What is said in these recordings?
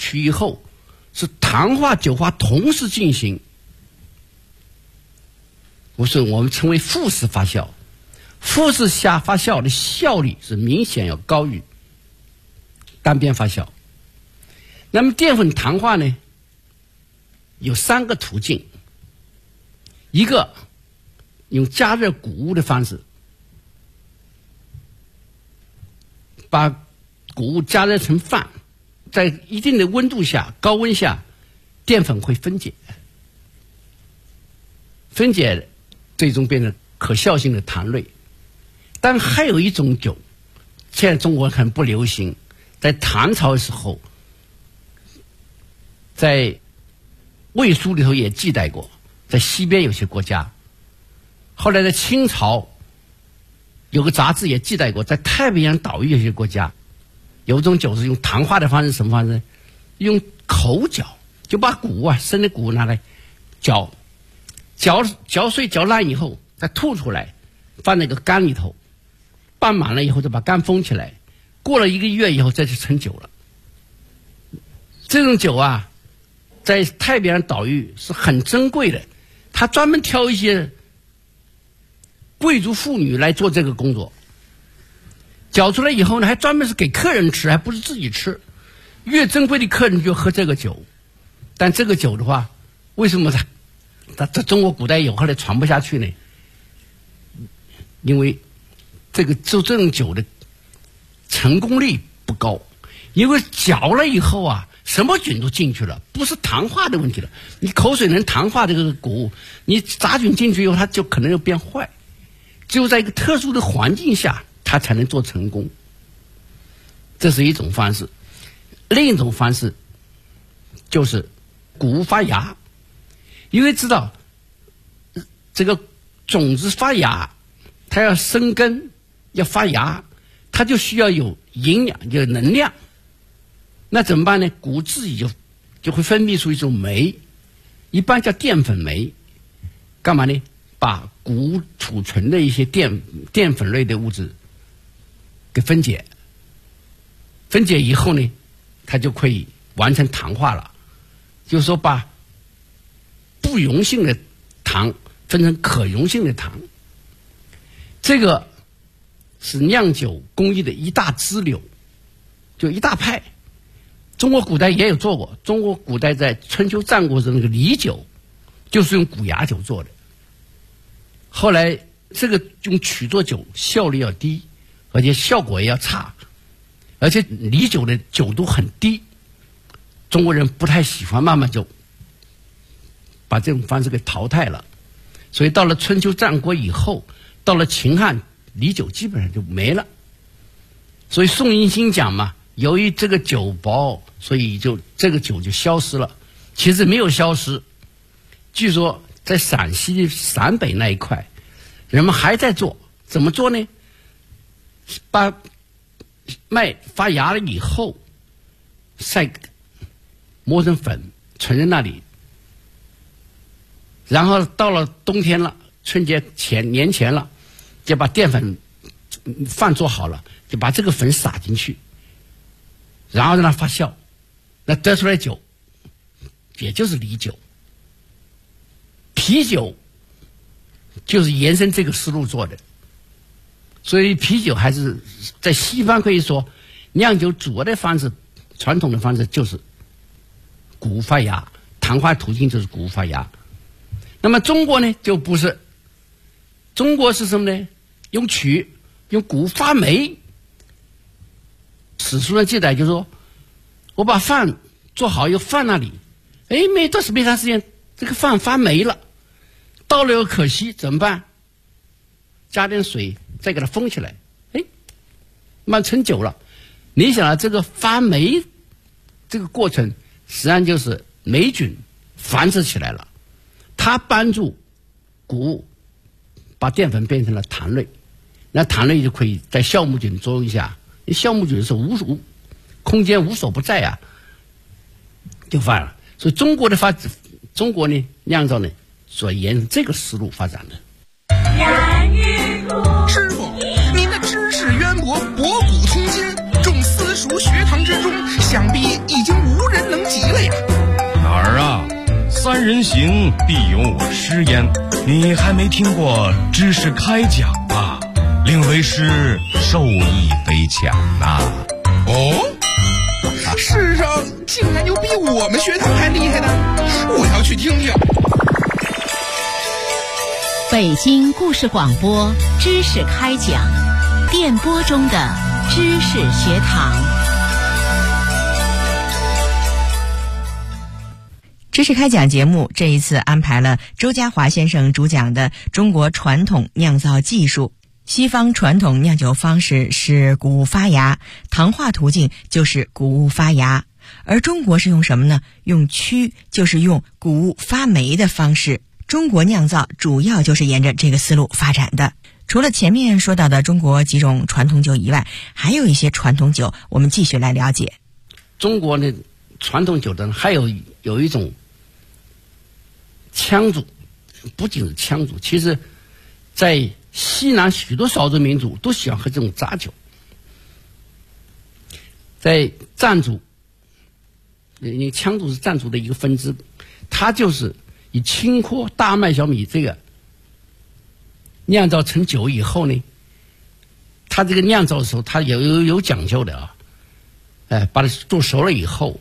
取以后，是糖化酒化同时进行，我们称为复式发酵。复式下发酵的效率是明显要高于单边发酵。那么淀粉糖化呢，有3个途径。一个用加热谷物的方式，把谷物加热成饭，在一定的温度下，高温下，淀粉会分解，最终变成可效性的糖类。但还有一种酒，现在中国很不流行，在唐朝的时候，在魏书里头也记载过，在西边有些国家，后来在清朝有个杂志也记载过，在太平洋岛屿有些国家，有一种酒是用糖化的方式，什么方式？用口搅，就把生的谷物拿来搅碎搅烂以后，再吐出来，放那个缸里头，拌满了以后，就把缸封起来，过了1个月以后再去盛酒了。这种酒啊，在太平洋岛屿是很珍贵的，他专门挑一些贵族妇女来做这个工作。搅出来以后呢，还专门是给客人吃，还不是自己吃。越珍贵的客人就喝这个酒。但这个酒的话，为什么它在中国古代有，后来传不下去呢？因为做这种酒的成功率不高，因为搅了以后啊，什么菌都进去了，不是糖化的问题了。你口水能糖化这个谷物，你杂菌进去以后，它就可能要变坏。只有在一个特殊的环境下，它才能做成功。这是一种方式。另一种方式就是谷物发芽，因为知道这个种子发芽，它要生根，要发芽，它就需要有营养，有能量。那怎么办呢？谷物自己就会分泌出一种酶，一般叫淀粉酶。干嘛呢？把谷物储存的一些淀粉类的物质给分解以后呢，它就可以完成糖化了。就是说，把不溶性的糖分成可溶性的糖。这个是酿酒工艺的一大支流，就一大派。中国古代也有做过，中国古代在春秋战国时那个梨酒就是用谷芽酒做的。后来这个用曲作酒效率要低，而且效果也要差，而且梨酒的酒度很低，中国人不太喜欢，慢慢就把这种方式给淘汰了。所以到了春秋战国以后，到了秦汉，梨酒基本上就没了。所以宋应星讲嘛，由于这个酒薄，所以这个酒就消失了。其实没有消失，据说在陕西陕北那一块，人们还在做。怎么做呢？把麦发芽了以后晒磨成粉，存在那里，然后到了冬天了，春节年前了，就把淀粉饭做好了，就把这个粉撒进去，然后让它发酵，那得出来酒也就是梨酒。啤酒就是延伸这个思路做的。所以啤酒还是在西方可以说酿酒主要的方式，传统的方式就是谷物发芽，糖化途径就是谷物发芽。那么中国呢就不是，中国是什么呢？用谷物发霉。史书上记载就是说，我把饭做好以后放那里，没长时间，这个饭发霉了，到了又可惜，怎么办？加点水再给它封起来，慢成酒了。你想这个发霉这个过程，实际上就是霉菌繁殖起来了，它帮助谷物把淀粉变成了糖类，那糖类就可以在酵母菌作用下，酵母菌是空间无所不在啊，就发了。所以中国呢酿造呢，所沿这个思路发展的。 师傅，您的知识渊博，博古通今，众私塾学堂之中，想必已经无人能凡人行，必有我师焉。你还没听过知识开讲吧？令为师受益匪浅呐。 哦，世上竟然有比我们学堂还厉害的，我要去听听。 北京故事广播知识开讲，电波中的知识学堂。 知识开讲节目这一次安排了周家华先生主讲的中国传统酿造技术。西方传统酿酒方式是谷物发芽，糖化途径就是谷物发芽，而中国是用什么呢？用曲，就是用谷物发霉的方式。中国酿造主要就是沿着这个思路发展的。除了前面说到的中国几种传统酒以外，还有一些传统酒我们继续来了解。 中国的传统酒的还有一种羌族，不仅是羌族，其实在西南许多少数民族都喜欢喝这种杂酒。在藏族，因为羌族是藏族的一个分支，它就是以青稞、大麦、小米这个酿造成酒以后呢，它这个酿造的时候它有讲究的啊，把它做熟了以后，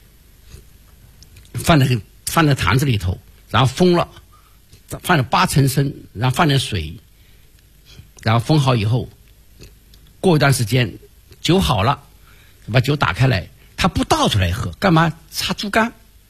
放在坛子里头，然后封了，放了8成深，然后放点水，然后封好以后，过一段时间酒好了，把酒打开来，它不倒出来喝，干嘛？擦竹竿，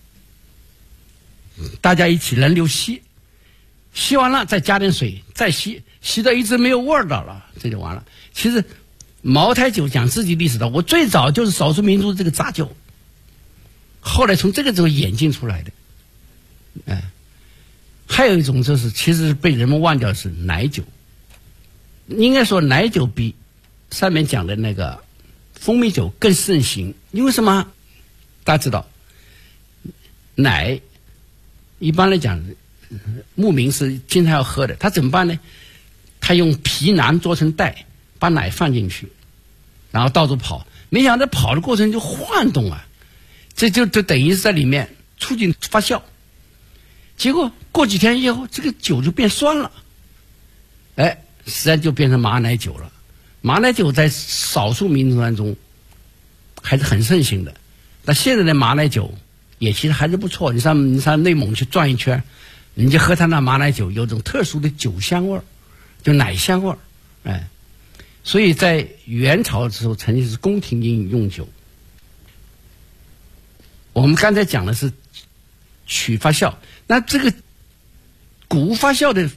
大家一起轮流吸，吸完了再加点水，再吸，吸到一直没有味道了，这就完了。其实茅台酒讲自己历史的，我最早就是少数民族这个杂酒，后来从这个时候演进出来的。还有一种就是其实被人们忘掉的是奶酒。应该说奶酒比上面讲的那个蜂蜜酒更盛行。因为什么？大家知道奶一般来讲牧民是经常要喝的，他怎么办呢？他用皮囊做成袋，把奶放进去，然后到处跑，没想到跑的过程就晃动啊，这就等于是在里面促进发酵。结果过几天以后，这个酒就变酸了，实际上就变成马奶酒了。马奶酒在少数民族当中还是很盛行的。那现在的马奶酒也其实还是不错。你上内蒙去转一圈，你就喝它那马奶酒，有种特殊的酒香味儿，就奶香味儿。所以在元朝的时候，曾经是宫廷用酒。我们刚才讲的是曲发酵，那这个谷物发酵的，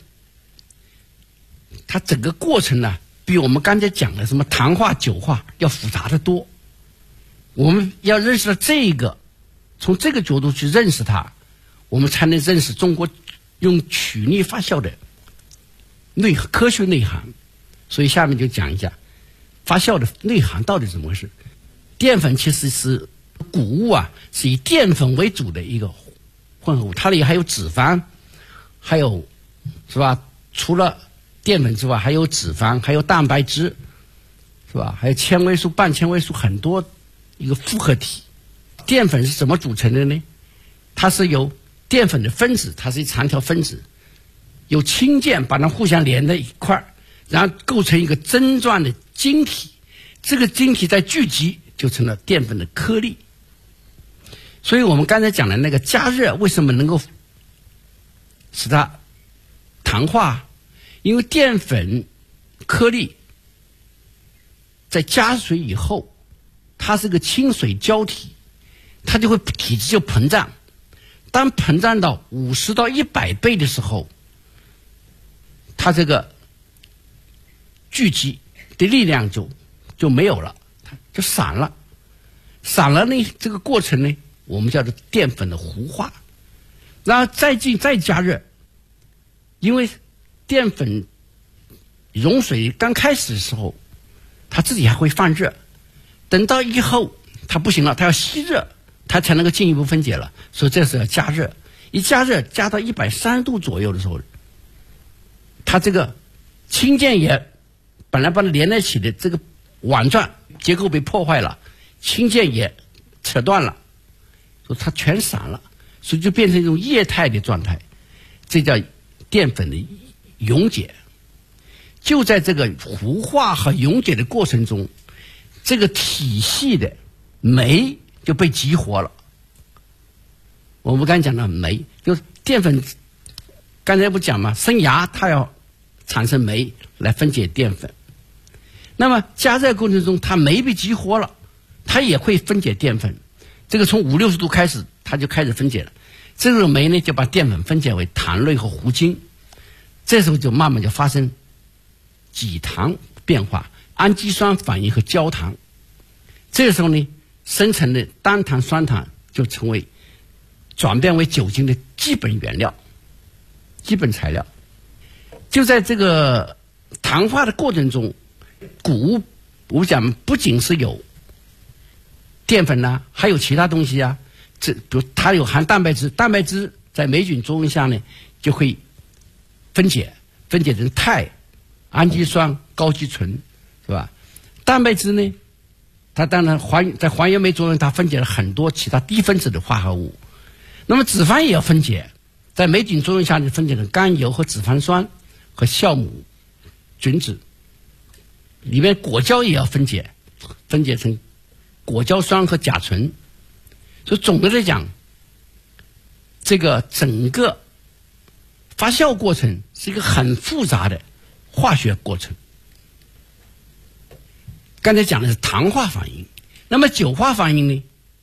它整个过程呢，比我们刚才讲的什么糖化、酒化要复杂的多。我们要认识到这个，从这个角度去认识它，我们才能认识中国用曲力发酵的科学内涵。所以下面就讲一下发酵的内涵到底怎么回事。淀粉其实是谷物啊，是以淀粉为主的一个混合物，它里还有脂肪，还有是吧？除了淀粉之外，还有脂肪，还有蛋白质，是吧？还有纤维素、半纤维素，很多一个复合体。淀粉是怎么组成的呢？它是由淀粉的分子，它是一长条分子，有氢键把它互相连在一块儿，然后构成一个针状的晶体。这个晶体再聚集，就成了淀粉的颗粒。所以我们刚才讲的那个加热为什么能够使它糖化？因为淀粉颗粒在加水以后，它是个清水胶体，它就会体积就膨胀。当膨胀到50到100倍的时候，它这个聚集的力量就没有了，它就散了。散了呢，这个过程呢，我们叫做淀粉的糊化。然后再加热，因为淀粉溶水刚开始的时候，它自己还会放热，等到以后它不行了，它要吸热，它才能够进一步分解了。所以这时候要加热，一加热加到130度左右的时候，它这个氢键也本来把它连在一起的这个网状结构被破坏了，氢键也扯断了，所以它全散了。 所以就变成一种液态的状态，这叫淀粉的溶解。就在这个糊化和溶解的过程中，这个体系的酶就被激活了。我们刚才讲到酶，就是淀粉，刚才不讲吗？生芽它要产生酶来分解淀粉，那么加热过程中它酶被激活了，它也会分解淀粉。这个从50-60度开始，它就开始分解了。这种酶呢，就把淀粉分解为糖类和糊精，这时候就慢慢就发生己糖变化，氨基酸反应和焦糖。这时候呢，生成的单糖、双糖就成为转变为酒精的基本原料、基本材料。就在这个糖化的过程中，谷物我讲不仅是有淀粉呐，还有其他东西啊。比如它有含蛋白质，蛋白质在霉菌作用下呢，就会分解成肽、氨基酸、高基醇，是吧？蛋白质呢，它当然在还原酶作用，它分解了很多其他低分子的化合物。那么脂肪也要分解，在霉菌作用下呢，分解成甘油和脂肪酸和酵母菌子。里面果胶也要分解成果胶酸和甲醇。所以总的来讲，这个整个发酵过程是一个很复杂的化学过程。刚才讲的是糖化反应，那么酒化反应呢，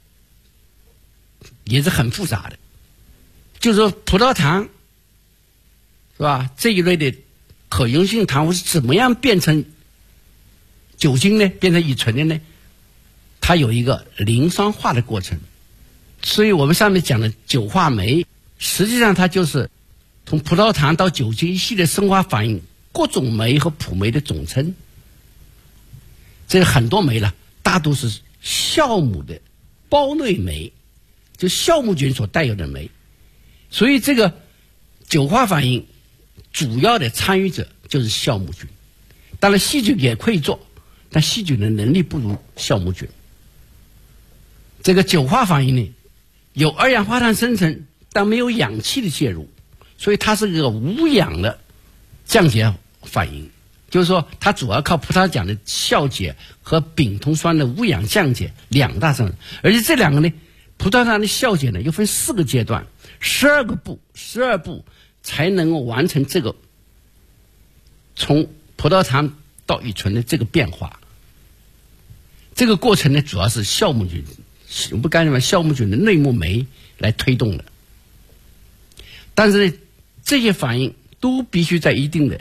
也是很复杂的。就是说葡萄糖，是吧？这一类的可溶性糖物是怎么样变成酒精呢？变成乙醇的呢？它有一个磷酸化的过程。所以我们上面讲的酒化酶，实际上它就是从葡萄糖到酒精一系列生化反应各种酶和辅酶的总称。这个很多酶了，大都是酵母的胞内酶，就酵母菌所带有的酶。所以这个酒化反应主要的参与者就是酵母菌。当然细菌也可以做，但细菌的能力不如酵母菌。这个酒化反应呢，有二氧化碳生成，但没有氧气的介入，所以它是个无氧的降解反应。就是说它主要靠葡萄糖的酵解和丙酮酸的无氧降解两大生成，而且这两个呢，葡萄糖的酵解呢又分4个阶段，12步才能够完成这个从葡萄糖到乙醇的这个变化。这个过程呢，主要是酵母菌，我们刚才讲酵母菌的内膜酶来推动的。但是呢，这些反应都必须在一定的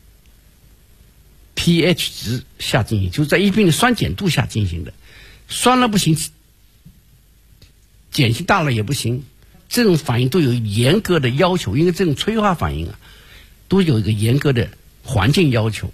pH 值下进行，就是在一定的酸碱度下进行的。酸了不行，碱性大了也不行。这种反应都有严格的要求，因为这种催化反应啊，都有一个严格的环境要求。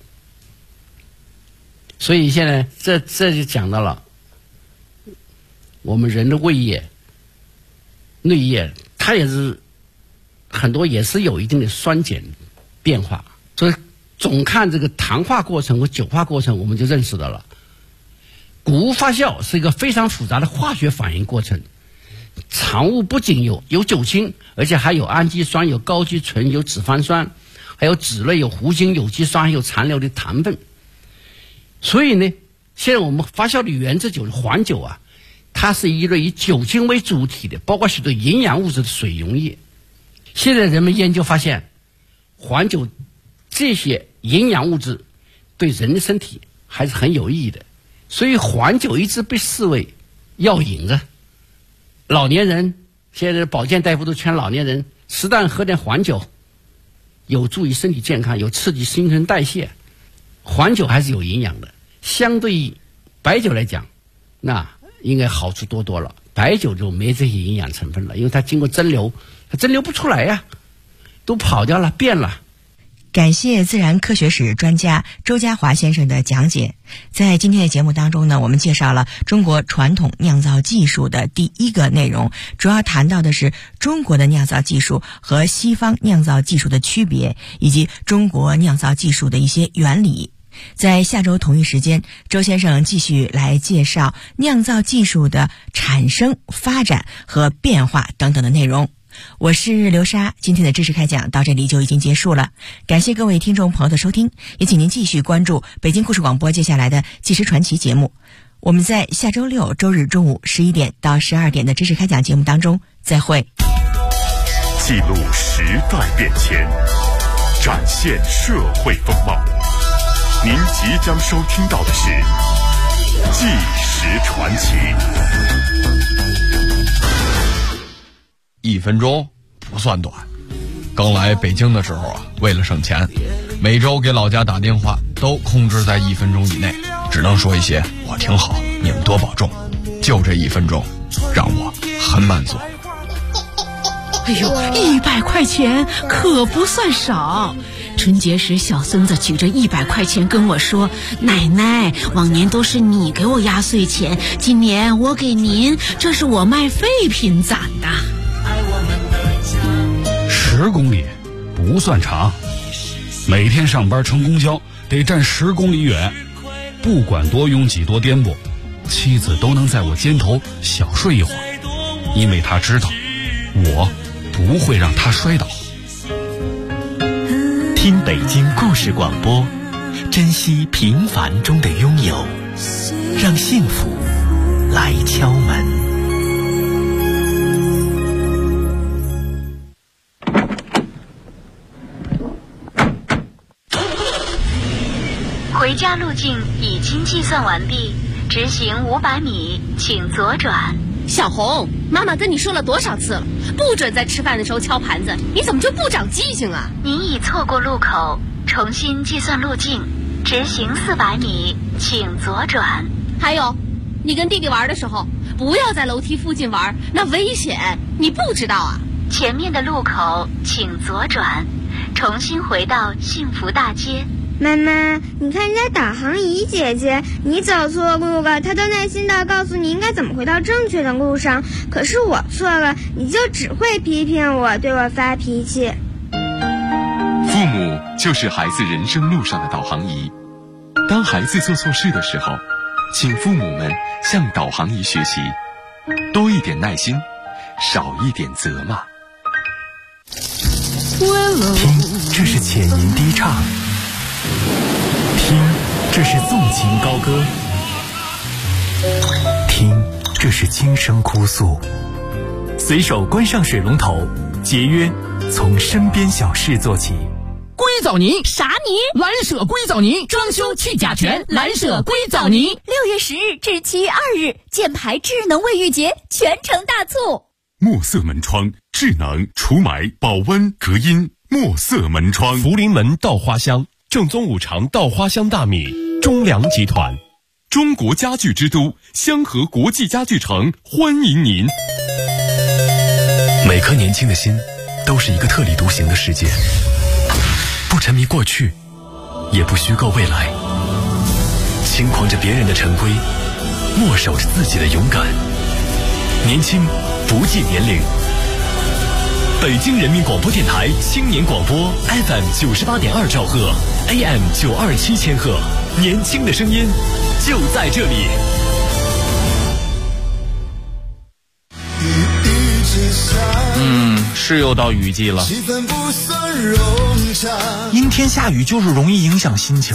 所以现在这就讲到了我们人的胃液、内液，它也是很多也是有一定的酸碱变化。所以总看这个糖化过程和酒化过程，我们就认识到了谷物发酵是一个非常复杂的化学反应过程。产物不仅有酒精，而且还有氨基酸、有高基醇、有脂肪酸，还有脂类、有糊精、有机酸，还有残留的糖分。所以呢，现在我们发酵的原汁酒黄酒啊，它是一类以酒精为主体的，包括许多营养物质的水溶液。现在人们研究发现，黄酒这些营养物质对人的身体还是很有意义的，所以黄酒一直被视为药引子。老年人现在保健大夫都劝老年人适当喝点黄酒，有助于身体健康，有刺激新陈代谢。黄酒还是有营养的，相对于白酒来讲，那应该好处多多了。白酒就没这些营养成分了，因为它经过蒸馏，它蒸馏不出来呀，都跑掉了，变了。 感谢自然科学史专家周家华先生的讲解。在今天的节目当中呢，我们介绍了中国传统酿造技术的第一个内容，主要谈到的是中国的酿造技术和西方酿造技术的区别，以及中国酿造技术的一些原理。 在下周同一时间，周先生继续来介绍酿造技术的产生、发展和变化等等的内容。我是刘莎，今天的知识开讲到这里就已经结束了，感谢各位听众朋友的收听，也请您继续关注北京故事广播接下来的纪实传奇节目。我们在下周六周日中午11点到12点的知识开讲节目当中再会。 记录时代变迁，展现社会风貌。您即将收听到的是纪实传奇。 1分钟不算短。刚来北京的时候啊，为了省钱，每周给老家打电话都控制在1分钟以内，只能说一些我挺好，你们多保重。就这1分钟，让我很满足。 哎呦，100块钱可不算少。春节时，小孙子举着100块钱跟我说：“奶奶，往年都是你给我压岁钱，今年我给您，这是我卖废品攒的。 ”10公里不算长，每天上班乘公交得站10公里远，不管多拥挤多颠簸，妻子都能在我肩头小睡一会儿，因为她知道我不会让她摔倒。 听北京故事广播，珍惜平凡中的拥有，让幸福来敲门。 回家路径已经计算完毕，直行500米，请左转。 小红，妈妈跟你说了多少次了，不准在吃饭的时候敲盘子，你怎么就不长记性啊？ 您已错过路口，重新计算路径，直行400米，请左转。 还有，你跟弟弟玩的时候，不要在楼梯附近玩，那危险，你不知道啊？ 前面的路口请左转，重新回到幸福大街。 妈妈，你看人家导航仪姐姐，你走错路了，她都耐心地告诉你应该怎么回到正确的路上，可是我错了，你就只会批评我，对我发脾气。 父母就是孩子人生路上的导航仪，当孩子做错事的时候，请父母们向导航仪学习，多一点耐心，少一点责骂。 听，这是浅吟低唱，听，这是纵情高歌，听，这是轻声哭诉。随手关上水龙头，节约从身边小事做起。 硅藻泥啥泥？ 蓝舍硅藻泥，装修去甲醛，蓝舍硅藻泥。 6月10日至7月2日，箭牌智能卫浴节全城大促。 墨色门窗，智能除霾、保温、隔音。墨色门窗， 福临门稻花香，正宗5常稻花香大米，中粮集团。 中国家具之都香河国际家具城欢迎您。 每颗年轻的心都是一个特立独行的世界，不沉迷过去，也不虚构未来，轻狂着别人的陈规，默守着自己的勇敢。年轻不计年龄。北京人民广播电台青年广播 FM 98.2兆赫 AM 927千赫，年轻的声音就在这里。 是又到雨季了， 阴天下雨就是容易影响心情。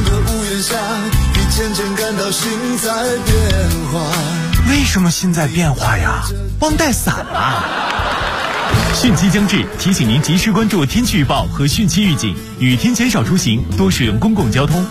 为什么心在变化呀？忘带伞了。 汛期将至，提醒您及时关注天气预报和汛期预警，雨天减少出行，多使用公共交通。